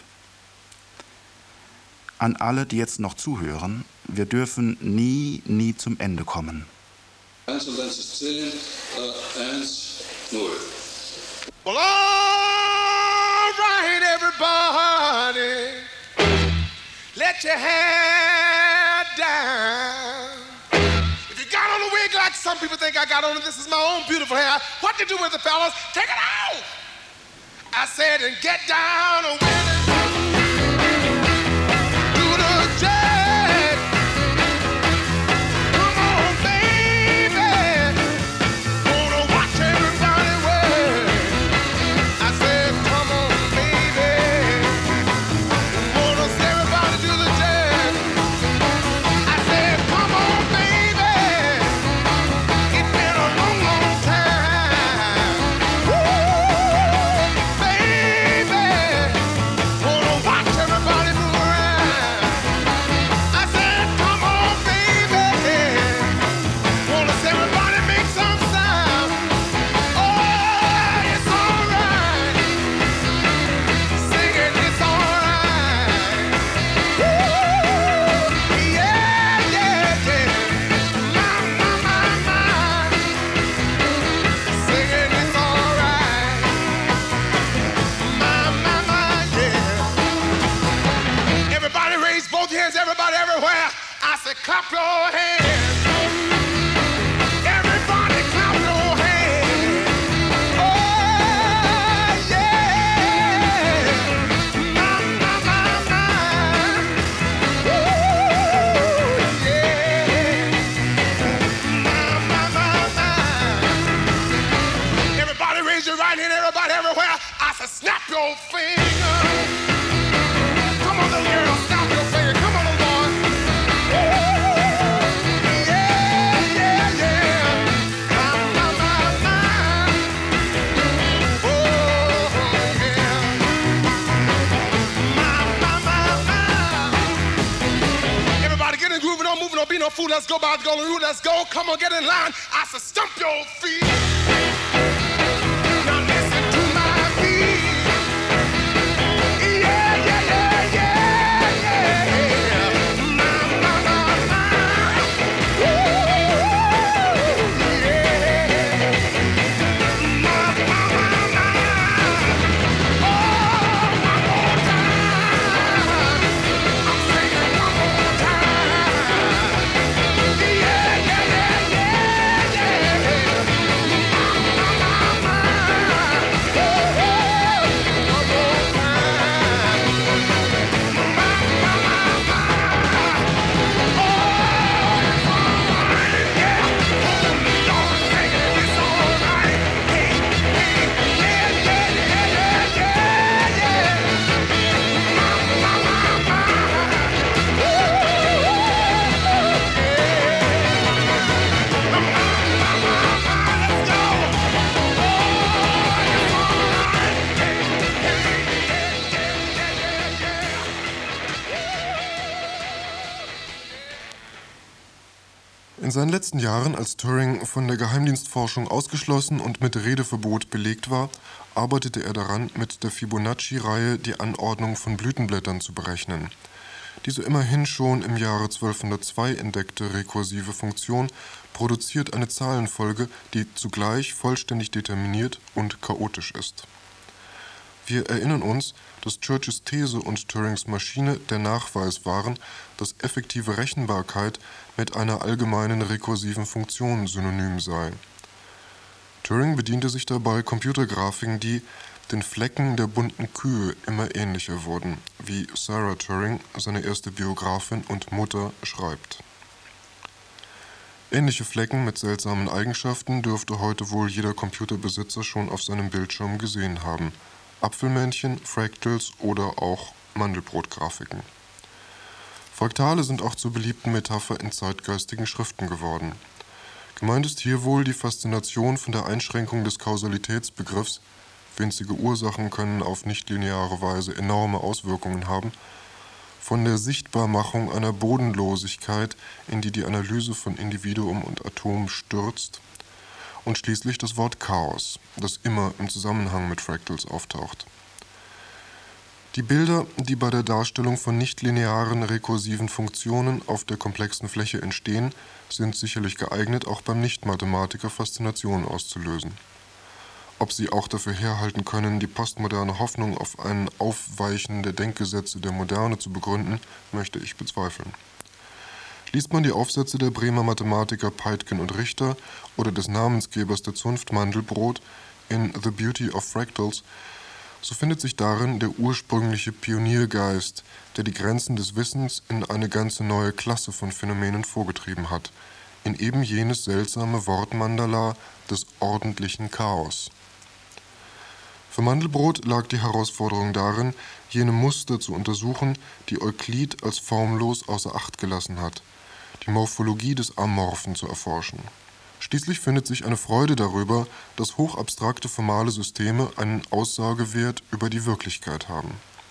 An alle, die jetzt noch zuhören, wir dürfen nie zum Ende kommen. 1 und 1 ist 10, 1, 0. Well, all right, everybody, let your hair down. If you got on a wig like some people think I got on it, this is my own beautiful hair. What to do with the fellas? Take it out! I said, and get down with it. Do the jazz. Come on, baby. Wanna watch everybody work. I said, come on, baby. Wanna see everybody do the jazz. I said, come on, baby. It's been a long time. Woo, baby. Wanna watch everybody move around. I said, come on, baby. Wanna see everybody make some sound. Oh, it's alright. Singing, it's alright. Woo, yeah, yeah, yeah. My. Singing, it's alright. My, yeah. Everybody raise both hands, everybody everywhere. I said, clap your hands. Everybody clap your hands. Oh, yeah. My. Woo, yeah. My. Everybody raise your right hand, everybody everywhere. I said, snap your finger. Come on, little girl, snap your finger. Come on, little boy. Yeah, yeah, yeah. My. Oh, yeah. My. Everybody get in the groove, don't move, don't be no fool. Let's go, by go, let's go. Come on, get in line. I said, stump your feet. Now listen to my beat. Yeah, yeah, yeah, yeah, yeah. My. Woo, yeah. seinen letzten Jahren, als Turing von der Geheimdienstforschung ausgeschlossen und mit Redeverbot belegt war, arbeitete er daran, mit der Fibonacci-Reihe die Anordnung von Blütenblättern zu berechnen. Diese immerhin schon im Jahre 1202 entdeckte rekursive Funktion produziert eine Zahlenfolge, die zugleich vollständig determiniert und chaotisch ist. Wir erinnern uns, dass Churches These und Turings Maschine der Nachweis waren, dass effektive Rechenbarkeit mit einer allgemeinen rekursiven Funktion synonym sei. Turing bediente sich dabei Computergrafiken, die den Flecken der bunten Kühe immer ähnlicher wurden, wie Sarah Turing, seine erste Biografin und Mutter, schreibt. Ähnliche Flecken mit seltsamen Eigenschaften dürfte heute wohl jeder Computerbesitzer schon auf seinem Bildschirm gesehen haben. Apfelmännchen, Fractals oder auch Mandelbrotgrafiken. Fraktale sind auch zur beliebten Metapher in zeitgeistigen Schriften geworden. Gemeint ist hier wohl die Faszination von der Einschränkung des Kausalitätsbegriffs, winzige Ursachen können auf nichtlineare Weise enorme Auswirkungen haben, von der Sichtbarmachung einer Bodenlosigkeit, in die die Analyse von Individuum und Atom stürzt, und schließlich das Wort Chaos, das immer im Zusammenhang mit Fractals auftaucht. Die Bilder, die bei der Darstellung von nichtlinearen rekursiven Funktionen auf der komplexen Fläche entstehen, sind sicherlich geeignet, auch beim Nichtmathematiker Faszination auszulösen. Ob sie auch dafür herhalten können, die postmoderne Hoffnung auf ein Aufweichen der Denkgesetze der Moderne zu begründen, möchte ich bezweifeln. Liest man die Aufsätze der Bremer Mathematiker Peitgen und Richter oder des Namensgebers der Zunft Mandelbrot in The Beauty of Fractals, so findet sich darin der ursprüngliche Pioniergeist, der die Grenzen des Wissens in eine ganze neue Klasse von Phänomenen vorgetrieben hat, in eben jenes seltsame Wortmandala des ordentlichen Chaos. Für Mandelbrot lag die Herausforderung darin, jene Muster zu untersuchen, die Euklid als formlos außer Acht gelassen hat, die Morphologie des Amorphen zu erforschen. Schließlich findet sich eine Freude darüber, dass hochabstrakte formale Systeme einen Aussagewert über die Wirklichkeit haben.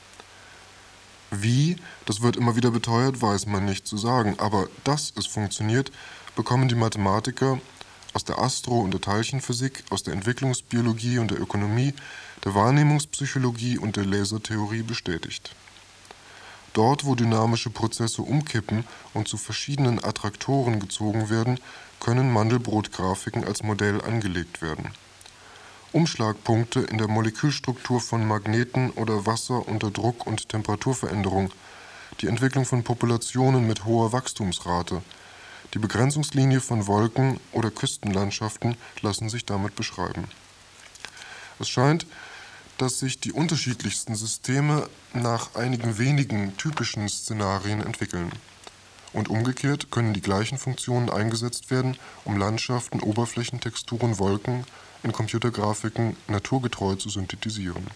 Wie, das wird immer wieder beteuert, weiß man nicht zu sagen, aber dass es funktioniert, bekommen die Mathematiker aus der Astro- und der Teilchenphysik, aus der Entwicklungsbiologie und der Ökonomie, der Wahrnehmungspsychologie und der Lasertheorie bestätigt. Dort, wo dynamische Prozesse umkippen und zu verschiedenen Attraktoren gezogen werden, können Mandelbrot-Grafiken als Modell angelegt werden. Umschlagpunkte in der Molekülstruktur von Magneten oder Wasser unter Druck- und Temperaturveränderung, die Entwicklung von Populationen mit hoher Wachstumsrate, die Begrenzungslinie von Wolken oder Küstenlandschaften lassen sich damit beschreiben. Es scheint, dass sich die unterschiedlichsten Systeme nach einigen wenigen typischen Szenarien entwickeln. Und umgekehrt können die gleichen Funktionen eingesetzt werden, um Landschaften, Oberflächentexturen, Wolken in Computergrafiken naturgetreu zu synthetisieren.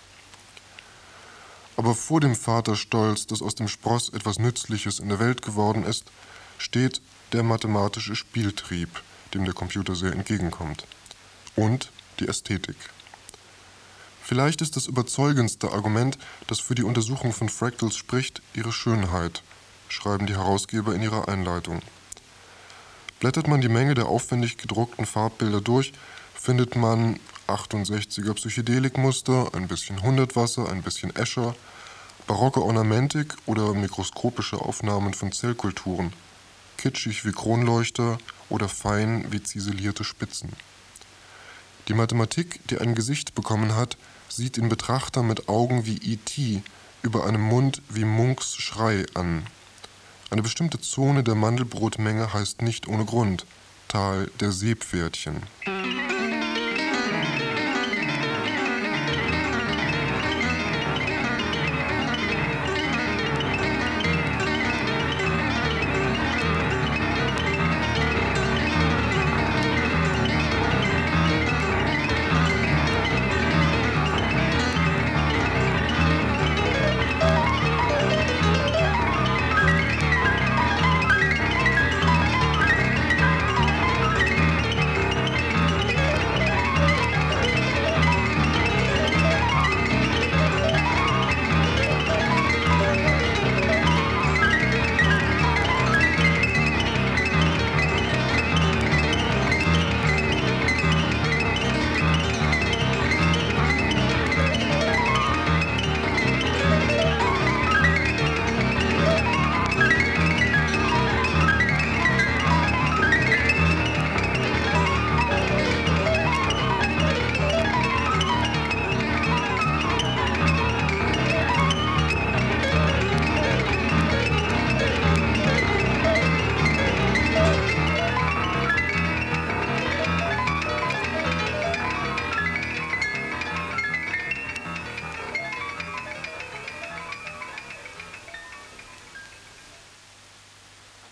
Aber vor dem Vaterstolz, dass aus dem Spross etwas Nützliches in der Welt geworden ist, steht der mathematische Spieltrieb, dem der Computer sehr entgegenkommt, und die Ästhetik. Vielleicht ist das überzeugendste Argument, das für die Untersuchung von Fractals spricht, ihre Schönheit, schreiben die Herausgeber in ihrer Einleitung. Blättert man die Menge der aufwendig gedruckten Farbbilder durch, findet man 68er Psychedelikmuster, ein bisschen Hundertwasser, ein bisschen Escher, barocke Ornamentik oder mikroskopische Aufnahmen von Zellkulturen, kitschig wie Kronleuchter oder fein wie ziselierte Spitzen. Die Mathematik, die ein Gesicht bekommen hat, sieht den Betrachter mit Augen wie E.T. über einem Mund wie Munks Schrei an. Eine bestimmte Zone der Mandelbrotmenge heißt nicht ohne Grund Tal der Seepferdchen.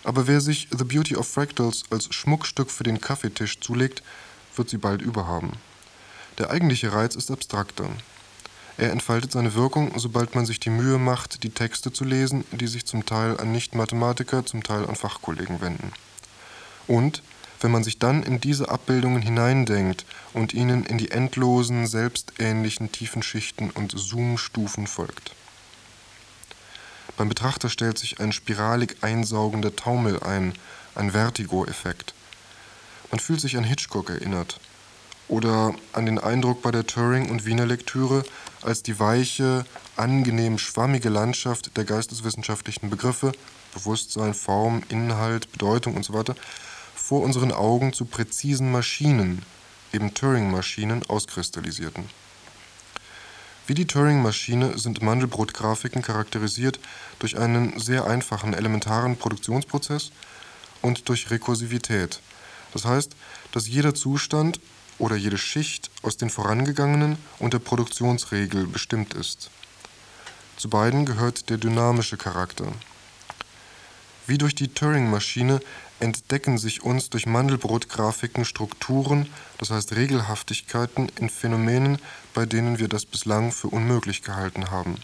Aber wer sich The Beauty of Fractals als Schmuckstück für den Kaffeetisch zulegt, wird sie bald überhaben. Der eigentliche Reiz ist abstrakter. Er entfaltet seine Wirkung, sobald man sich die Mühe macht, die Texte zu lesen, die sich zum Teil an Nicht-Mathematiker, zum Teil an Fachkollegen wenden. Und wenn man sich dann in diese Abbildungen hineindenkt und ihnen in die endlosen, selbstähnlichen Tiefenschichten und Zoom-Stufen folgt. Beim Betrachter stellt sich ein spiralig einsaugender Taumel ein Vertigo-Effekt. Man fühlt sich an Hitchcock erinnert oder an den Eindruck bei der Turing- und Wiener-Lektüre, als die weiche, angenehm schwammige Landschaft der geisteswissenschaftlichen Begriffe, Bewusstsein, Form, Inhalt, Bedeutung usw. vor unseren Augen zu präzisen Maschinen, eben Turing-Maschinen, auskristallisierten. Wie die Turing-Maschine sind Mandelbrot-Grafiken charakterisiert durch einen sehr einfachen elementaren Produktionsprozess und durch Rekursivität. Das heißt, dass jeder Zustand oder jede Schicht aus den vorangegangenen und der Produktionsregel bestimmt ist. Zu beiden gehört der dynamische Charakter. Wie durch die Turing-Maschine entdecken sich uns durch Mandelbrot-Grafiken Strukturen, das heißt Regelhaftigkeiten in Phänomenen, bei denen wir das bislang für unmöglich gehalten haben.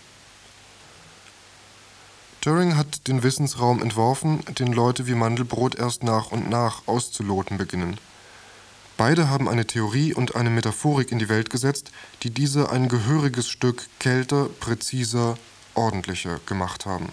Turing hat den Wissensraum entworfen, den Leute wie Mandelbrot erst nach und nach auszuloten beginnen. Beide haben eine Theorie und eine Metaphorik in die Welt gesetzt, die diese ein gehöriges Stück kälter, präziser, ordentlicher gemacht haben.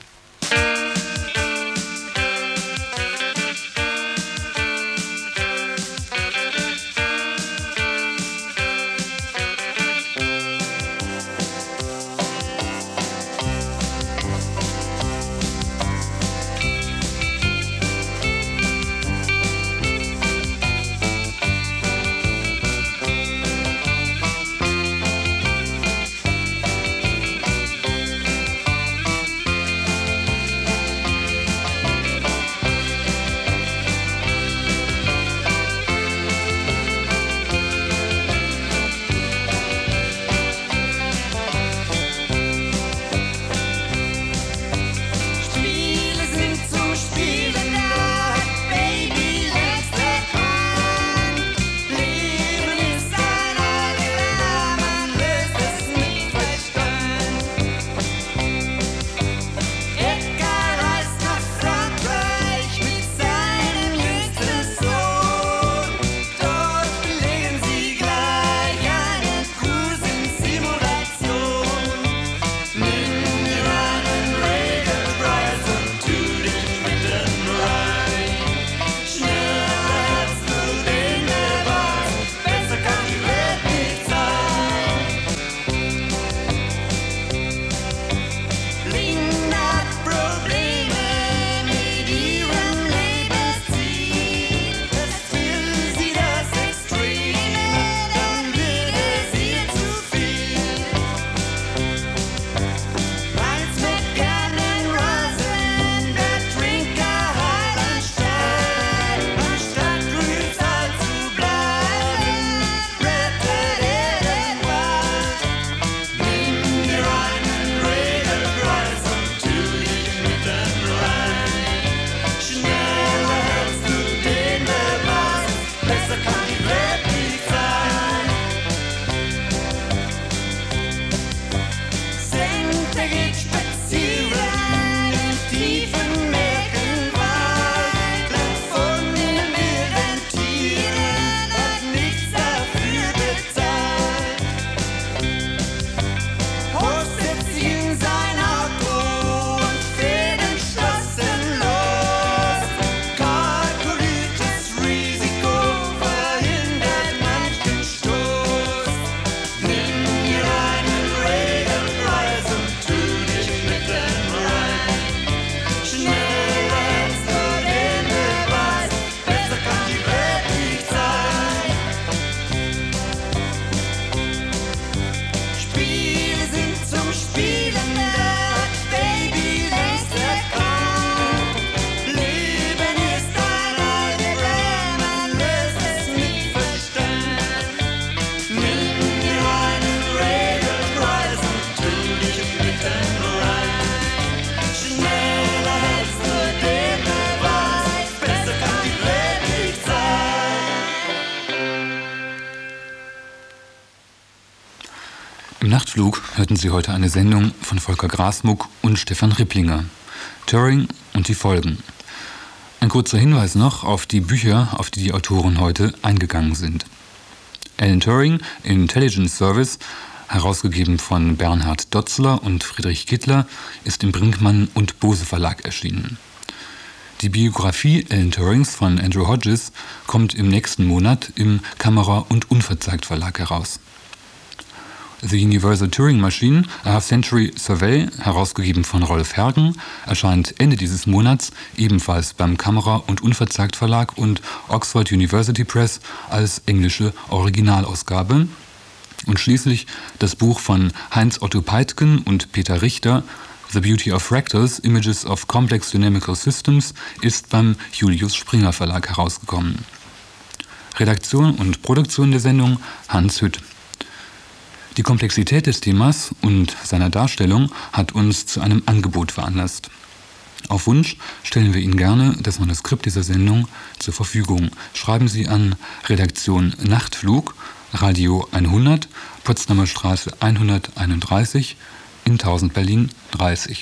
Im Nachtflug hörten Sie heute eine Sendung von Volker Grasmuck und Stefan Ripplinger. Turing und die Folgen. Ein kurzer Hinweis noch auf die Bücher, auf die die Autoren heute eingegangen sind. Alan Turing, Intelligence Service, herausgegeben von Bernhard Dotzler und Friedrich Kittler, ist im Brinkmann und Bose Verlag erschienen. Die Biografie Alan Turings von Andrew Hodges kommt im nächsten Monat im Kamera- und Unverzagt Verlag heraus. The Universal Turing Machine, A Half-Century Survey, herausgegeben von Rolf Hergen, erscheint Ende dieses Monats ebenfalls beim Kamera- und Unverzagt Verlag und Oxford University Press als englische Originalausgabe. Und schließlich das Buch von Heinz Otto Peitgen und Peter Richter, The Beauty of Fractals, Images of Complex Dynamical Systems, ist beim Julius Springer Verlag herausgekommen. Redaktion und Produktion der Sendung Hans Hütt. Die Komplexität des Themas und seiner Darstellung hat uns zu einem Angebot veranlasst. Auf Wunsch stellen wir Ihnen gerne das Manuskript dieser Sendung zur Verfügung. Schreiben Sie an Redaktion Nachtflug, Radio 100, Potsdamer Straße 131, in 1000 Berlin 30.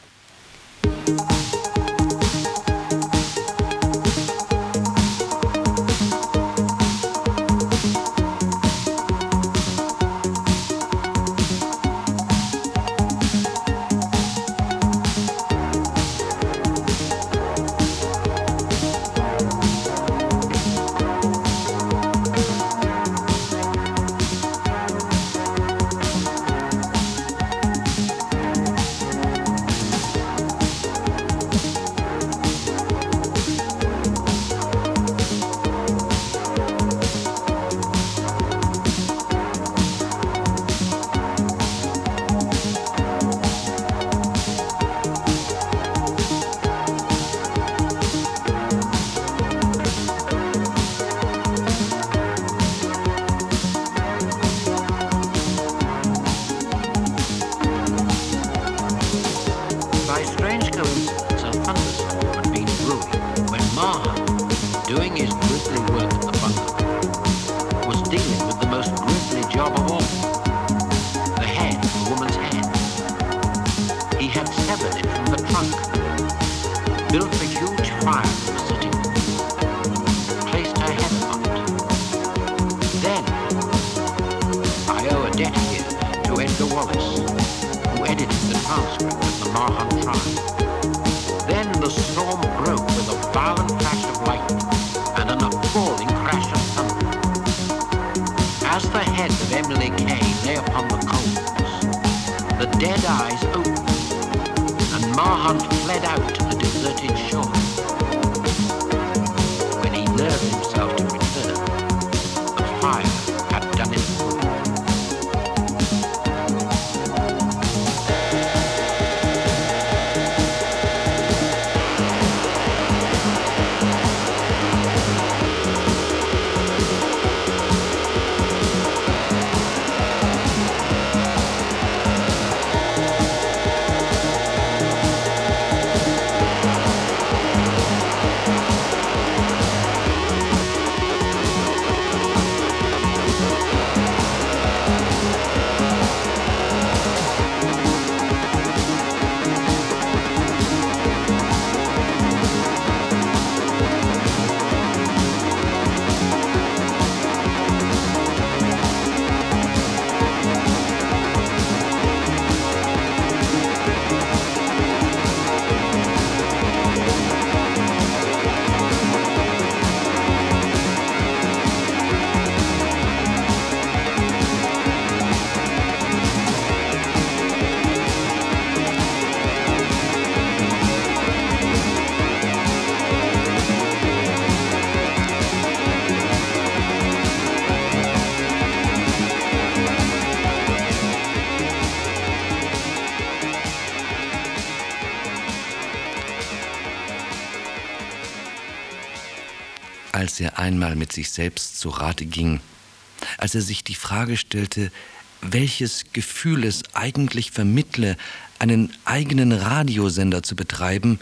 Als er einmal mit sich selbst zu Rate ging, als er sich die Frage stellte, welches Gefühl es eigentlich vermittle, einen eigenen Radiosender zu betreiben,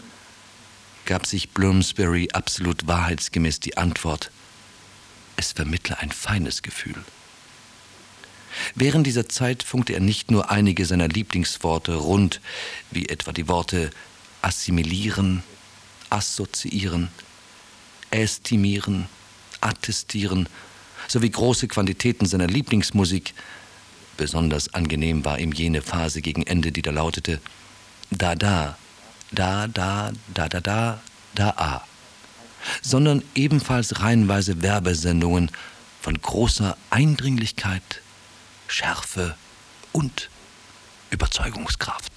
gab sich Bloomsbury absolut wahrheitsgemäß die Antwort: Es vermittle ein feines Gefühl. Während dieser Zeit funkte er nicht nur einige seiner Lieblingsworte rund, wie etwa die Worte assimilieren, assoziieren, ästimieren, attestieren, sowie große Quantitäten seiner Lieblingsmusik. Besonders angenehm war ihm jene Phase gegen Ende, die da lautete da da, da da, da da da, da a, sondern ebenfalls reihenweise Werbesendungen von großer Eindringlichkeit, Schärfe und Überzeugungskraft.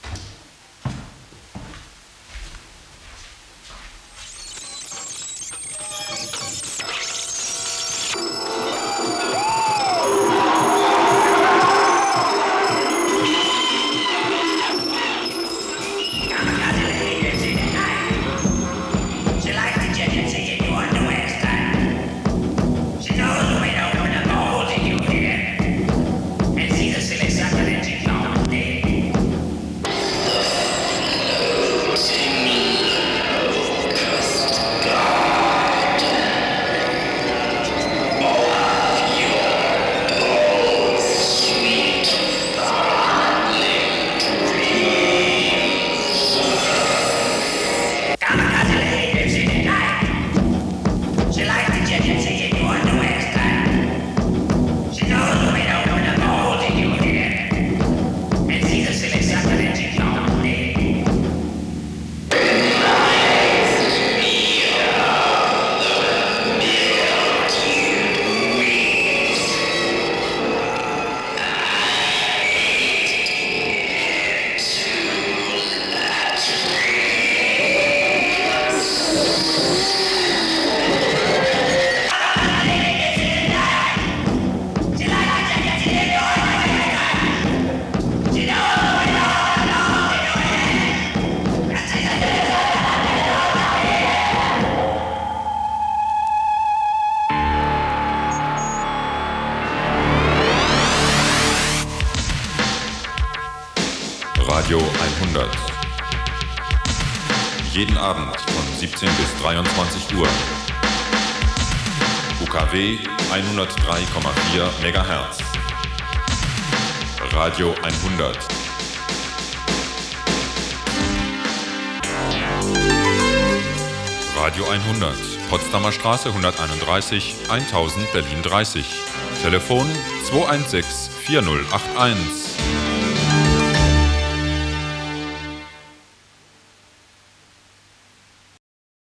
Radio 100. Jeden Abend von 17 bis 23 Uhr. UKW 103,4 MHz. Radio 100. Radio 100, Potsdamer Straße 131, 1000 Berlin 30. Telefon 216 4081.